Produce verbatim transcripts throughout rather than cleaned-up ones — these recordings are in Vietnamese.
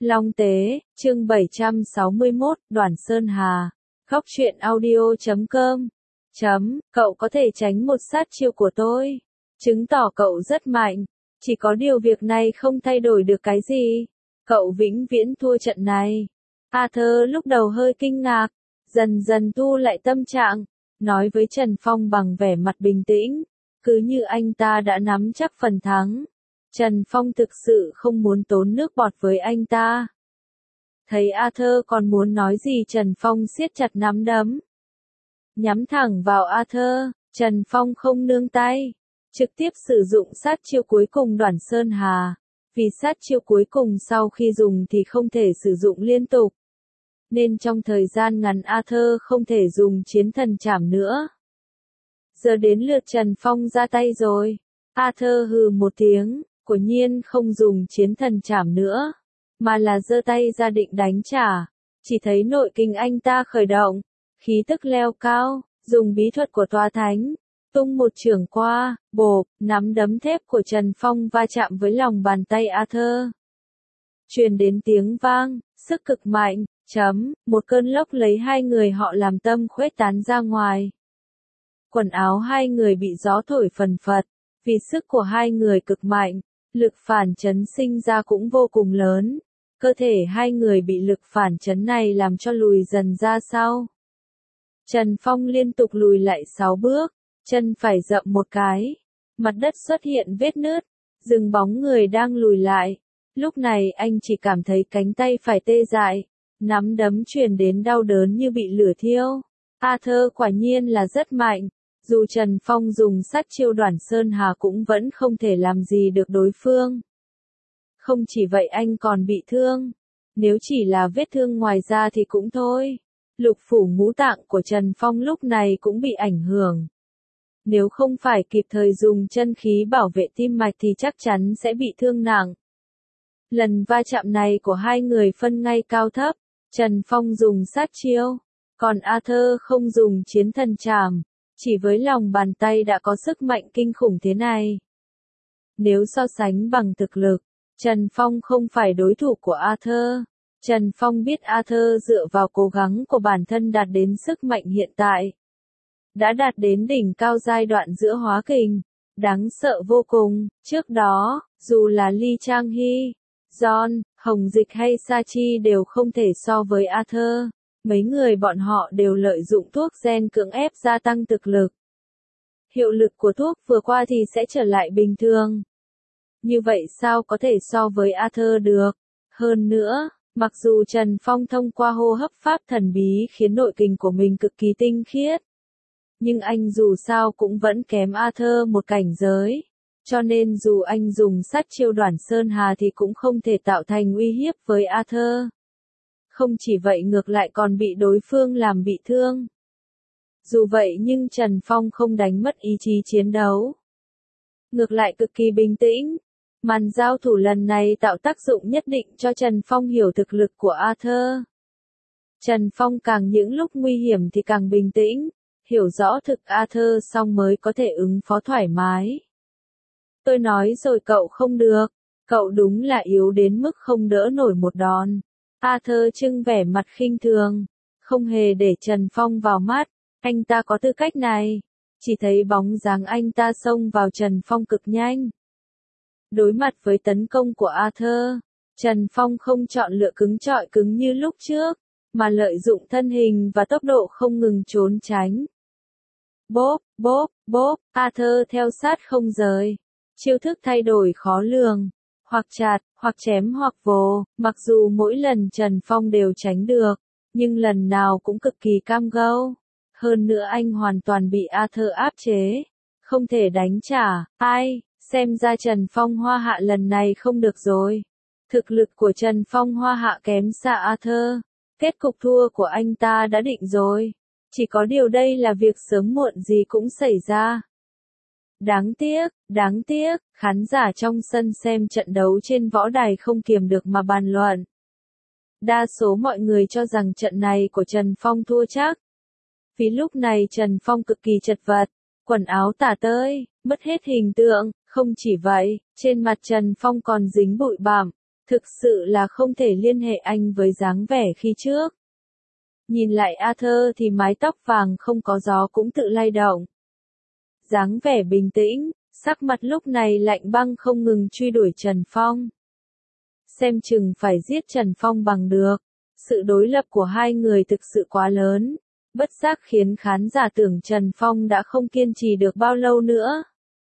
Long Tế, chương bảy trăm sáu mươi mốt, Đoản Sơn Hà. Góc truyện audio chấm com. Chấm, cậu có thể tránh một sát chiêu của tôi. Chứng tỏ cậu rất mạnh. Chỉ có điều việc này không thay đổi được cái gì. Cậu vĩnh viễn thua trận này. Arthur lúc đầu hơi kinh ngạc, dần dần thu lại tâm trạng, nói với Trần Phong bằng vẻ mặt bình tĩnh, cứ như anh ta đã nắm chắc phần thắng. Trần Phong thực sự không muốn tốn nước bọt với anh ta. Thấy Arthur còn muốn nói gì, Trần Phong siết chặt nắm đấm. Nhắm thẳng vào Arthur, Trần Phong không nương tay, trực tiếp sử dụng sát chiêu cuối cùng Đoản Sơn Hà. Vì sát chiêu cuối cùng sau khi dùng thì không thể sử dụng liên tục, nên trong thời gian ngắn Arthur không thể dùng chiến thần trảm nữa. Giờ đến lượt Trần Phong ra tay rồi. Arthur hừ một tiếng, quả nhiên không dùng chiến thần trảm nữa, mà là giơ tay ra định đánh trả. Chỉ thấy nội kinh anh ta khởi động, khí tức leo cao, dùng bí thuật của tòa thánh, tung một chưởng qua, bộp, nắm đấm thép của Trần Phong va chạm với lòng bàn tay Arthur. Truyền đến tiếng vang, sức cực mạnh, chấm, một cơn lốc lấy hai người họ làm tâm khuếch tán ra ngoài. Quần áo hai người bị gió thổi phần phật, vì sức của hai người cực mạnh, lực phản chấn sinh ra cũng vô cùng lớn. Cơ thể hai người bị lực phản chấn này làm cho lùi dần ra sau. Trần Phong liên tục lùi lại sáu bước, chân phải dậm một cái, mặt đất xuất hiện vết nứt, dừng bóng người đang lùi lại. Lúc này anh chỉ cảm thấy cánh tay phải tê dại, nắm đấm truyền đến đau đớn như bị lửa thiêu. Arthur quả nhiên là rất mạnh, dù Trần Phong dùng sát chiêu Đoản Sơn Hà cũng vẫn không thể làm gì được đối phương. Không chỉ vậy anh còn bị thương, nếu chỉ là vết thương ngoài da thì cũng thôi. Lục phủ ngũ tạng của Trần Phong lúc này cũng bị ảnh hưởng. Nếu không phải kịp thời dùng chân khí bảo vệ tim mạch thì chắc chắn sẽ bị thương nặng. Lần va chạm này của hai người phân ngay cao thấp, Trần Phong dùng sát chiêu, còn Arthur không dùng chiến thần trảm, chỉ với lòng bàn tay đã có sức mạnh kinh khủng thế này. Nếu so sánh bằng thực lực, Trần Phong không phải đối thủ của Arthur. Trần Phong biết Arthur dựa vào cố gắng của bản thân đạt đến sức mạnh hiện tại, đã đạt đến đỉnh cao giai đoạn giữa hóa kình, đáng sợ vô cùng. Trước đó, dù là Lee Chang Hee, John, Hồng Dịch hay Sachi đều không thể so với Arthur. Mấy người bọn họ đều lợi dụng thuốc gen cưỡng ép gia tăng thực lực. Hiệu lực của thuốc vừa qua thì sẽ trở lại bình thường. Như vậy sao có thể so với Arthur được? Hơn nữa, mặc dù Trần Phong thông qua hô hấp pháp thần bí khiến nội kình của mình cực kỳ tinh khiết, nhưng anh dù sao cũng vẫn kém Arthur một cảnh giới. Cho nên dù anh dùng sát chiêu Đoản Sơn Hà thì cũng không thể tạo thành uy hiếp với Arthur. Không chỉ vậy ngược lại còn bị đối phương làm bị thương. Dù vậy nhưng Trần Phong không đánh mất ý chí chiến đấu. Ngược lại cực kỳ bình tĩnh. Màn giao thủ lần này tạo tác dụng nhất định cho Trần Phong hiểu thực lực của Arthur. Trần Phong càng những lúc nguy hiểm thì càng bình tĩnh, hiểu rõ thực Arthur xong mới có thể ứng phó thoải mái. Tôi nói rồi cậu không được, cậu đúng là yếu đến mức không đỡ nổi một đòn. Arthur trưng vẻ mặt khinh thường, không hề để Trần Phong vào mắt, anh ta có tư cách này. Chỉ thấy bóng dáng anh ta xông vào Trần Phong cực nhanh. Đối mặt với tấn công của Arthur, Trần Phong không chọn lựa cứng trọi cứng như lúc trước, mà lợi dụng thân hình và tốc độ không ngừng trốn tránh. Bốp, bốp, bốp, Arthur theo sát không rời. Chiêu thức thay đổi khó lường, hoặc chặt, hoặc chém hoặc vồ, mặc dù mỗi lần Trần Phong đều tránh được, nhưng lần nào cũng cực kỳ cam go. Hơn nữa anh hoàn toàn bị Arthur áp chế, không thể đánh trả. Ai, xem ra Trần Phong Hoa Hạ lần này không được rồi. Thực lực của Trần Phong Hoa Hạ kém xa Arthur, kết cục thua của anh ta đã định rồi. Chỉ có điều đây là việc sớm muộn gì cũng xảy ra. Đáng tiếc, đáng tiếc, khán giả trong sân xem trận đấu trên võ đài không kiềm được mà bàn luận. Đa số mọi người cho rằng trận này của Trần Phong thua chắc. Vì lúc này Trần Phong cực kỳ chật vật, quần áo tả tơi, mất hết hình tượng. Không chỉ vậy, trên mặt Trần Phong còn dính bụi bặm, Thực sự là không thể liên hệ anh với dáng vẻ khi trước. Nhìn lại Arthur thì mái tóc vàng không có gió cũng tự lay động. Dáng vẻ bình tĩnh, sắc mặt lúc này lạnh băng không ngừng truy đuổi Trần Phong. Xem chừng phải giết Trần Phong bằng được. Sự đối lập của hai người thực sự quá lớn, bất giác khiến khán giả tưởng Trần Phong đã không kiên trì được bao lâu nữa.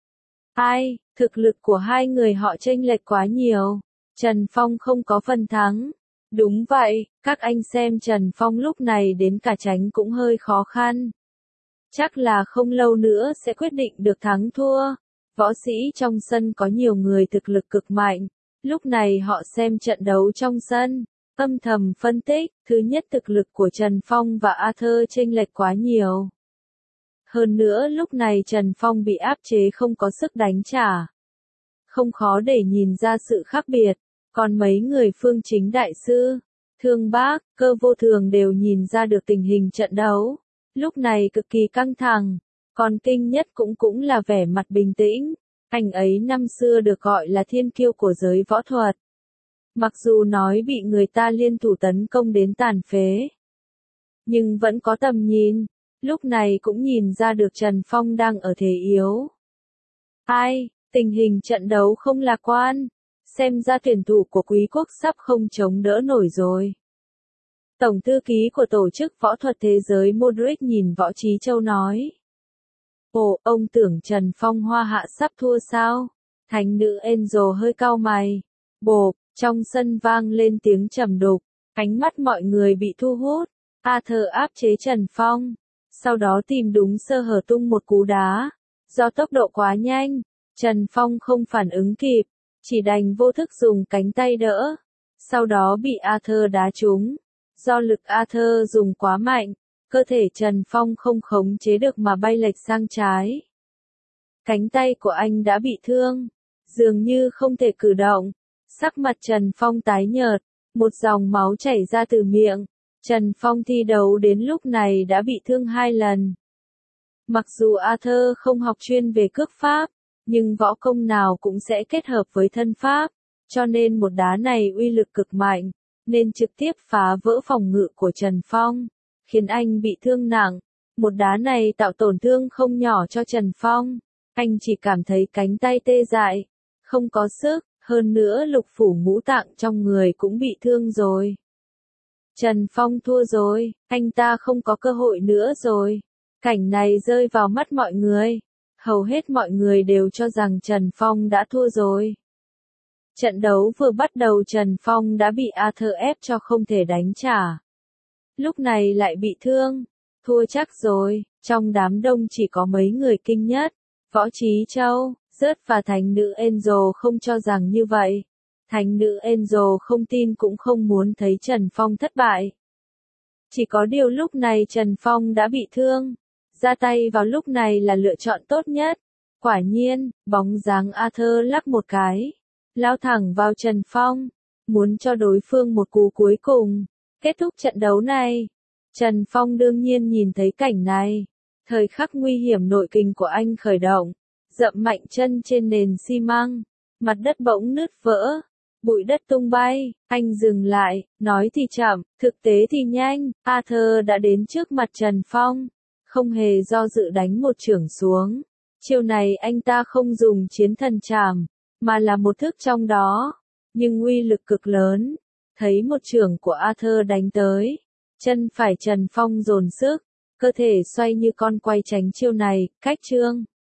Ai, thực lực của hai người họ chênh lệch quá nhiều. Trần Phong không có phần thắng. Đúng vậy, các anh xem Trần Phong lúc này đến cả tránh cũng hơi khó khăn. Chắc là không lâu nữa sẽ quyết định được thắng thua. Võ sĩ trong sân có nhiều người thực lực cực mạnh. Lúc này họ xem trận đấu trong sân, âm thầm phân tích, thứ nhất thực lực của Trần Phong và Arthur chênh lệch quá nhiều. Hơn nữa lúc này Trần Phong bị áp chế không có sức đánh trả. Không khó để nhìn ra sự khác biệt, còn mấy người Phương Chính Đại Sư, Thương Bác, Cơ Vô Thường đều nhìn ra được tình hình trận đấu. Lúc này cực kỳ căng thẳng, còn Kinh Nhất cũng cũng là vẻ mặt bình tĩnh. Anh ấy năm xưa được gọi là thiên kiêu của giới võ thuật. Mặc dù nói bị người ta liên thủ tấn công đến tàn phế, nhưng vẫn có tầm nhìn, lúc này cũng nhìn ra được Trần Phong đang ở thế yếu. Ai, tình hình trận đấu không lạc quan, xem ra tuyển thủ của Quý quốc sắp không chống đỡ nổi rồi. Tổng thư ký của Tổ chức Võ thuật Thế giới Modric nhìn Võ Trí Châu nói. Ồ, ông tưởng Trần Phong hoa hạ sắp thua sao? Thánh nữ Angel hơi cau mày. Bộp, trong sân vang lên tiếng trầm đục, ánh mắt mọi người bị thu hút. Arthur áp chế Trần Phong, sau đó tìm đúng sơ hở tung một cú đá. Do tốc độ quá nhanh, Trần Phong không phản ứng kịp, chỉ đành vô thức dùng cánh tay đỡ. Sau đó bị Arthur đá trúng. Do lực Arthur dùng quá mạnh, cơ thể Trần Phong không khống chế được mà bay lệch sang trái. Cánh tay của anh đã bị thương, dường như không thể cử động. Sắc mặt Trần Phong tái nhợt, một dòng máu chảy ra từ miệng. Trần Phong thi đấu đến lúc này đã bị thương hai lần. Mặc dù Arthur không học chuyên về cước pháp, nhưng võ công nào cũng sẽ kết hợp với thân pháp, cho nên một đá này uy lực cực mạnh, nên trực tiếp phá vỡ phòng ngự của Trần Phong, khiến anh bị thương nặng. Một đá này tạo tổn thương không nhỏ cho Trần Phong, anh chỉ cảm thấy cánh tay tê dại, không có sức, hơn nữa lục phủ ngũ tạng trong người cũng bị thương rồi. Trần Phong thua rồi, anh ta không có cơ hội nữa rồi. Cảnh này rơi vào mắt mọi người, hầu hết mọi người đều cho rằng Trần Phong đã thua rồi. Trận đấu vừa bắt đầu Trần Phong đã bị Arthur ép cho không thể đánh trả. Lúc này lại bị thương, thua chắc rồi. Trong đám đông chỉ có mấy người Kinh Nhất, Võ Trí Châu, Rớt và Thánh nữ Angel không cho rằng như vậy. Thánh nữ Angel không tin cũng không muốn thấy Trần Phong thất bại. Chỉ có điều lúc này Trần Phong đã bị thương, ra tay vào lúc này là lựa chọn tốt nhất. Quả nhiên, bóng dáng Arthur lắc một cái, lao thẳng vào Trần Phong, muốn cho đối phương một cú cuối cùng, kết thúc trận đấu này. Trần Phong đương nhiên nhìn thấy cảnh này, thời khắc nguy hiểm nội kình của anh khởi động, dậm mạnh chân trên nền xi măng, mặt đất bỗng nứt vỡ, bụi đất tung bay, anh dừng lại, nói thì chậm, thực tế thì nhanh, Arthur đã đến trước mặt Trần Phong, không hề do dự đánh một chưởng xuống. Chiêu này anh ta không dùng chiến thần trảm, mà là một thức trong đó, nhưng uy lực cực lớn. Thấy một chưởng của Arthur đánh tới, chân phải Trần Phong dồn sức, cơ thể xoay như con quay tránh chiêu này, cách chương.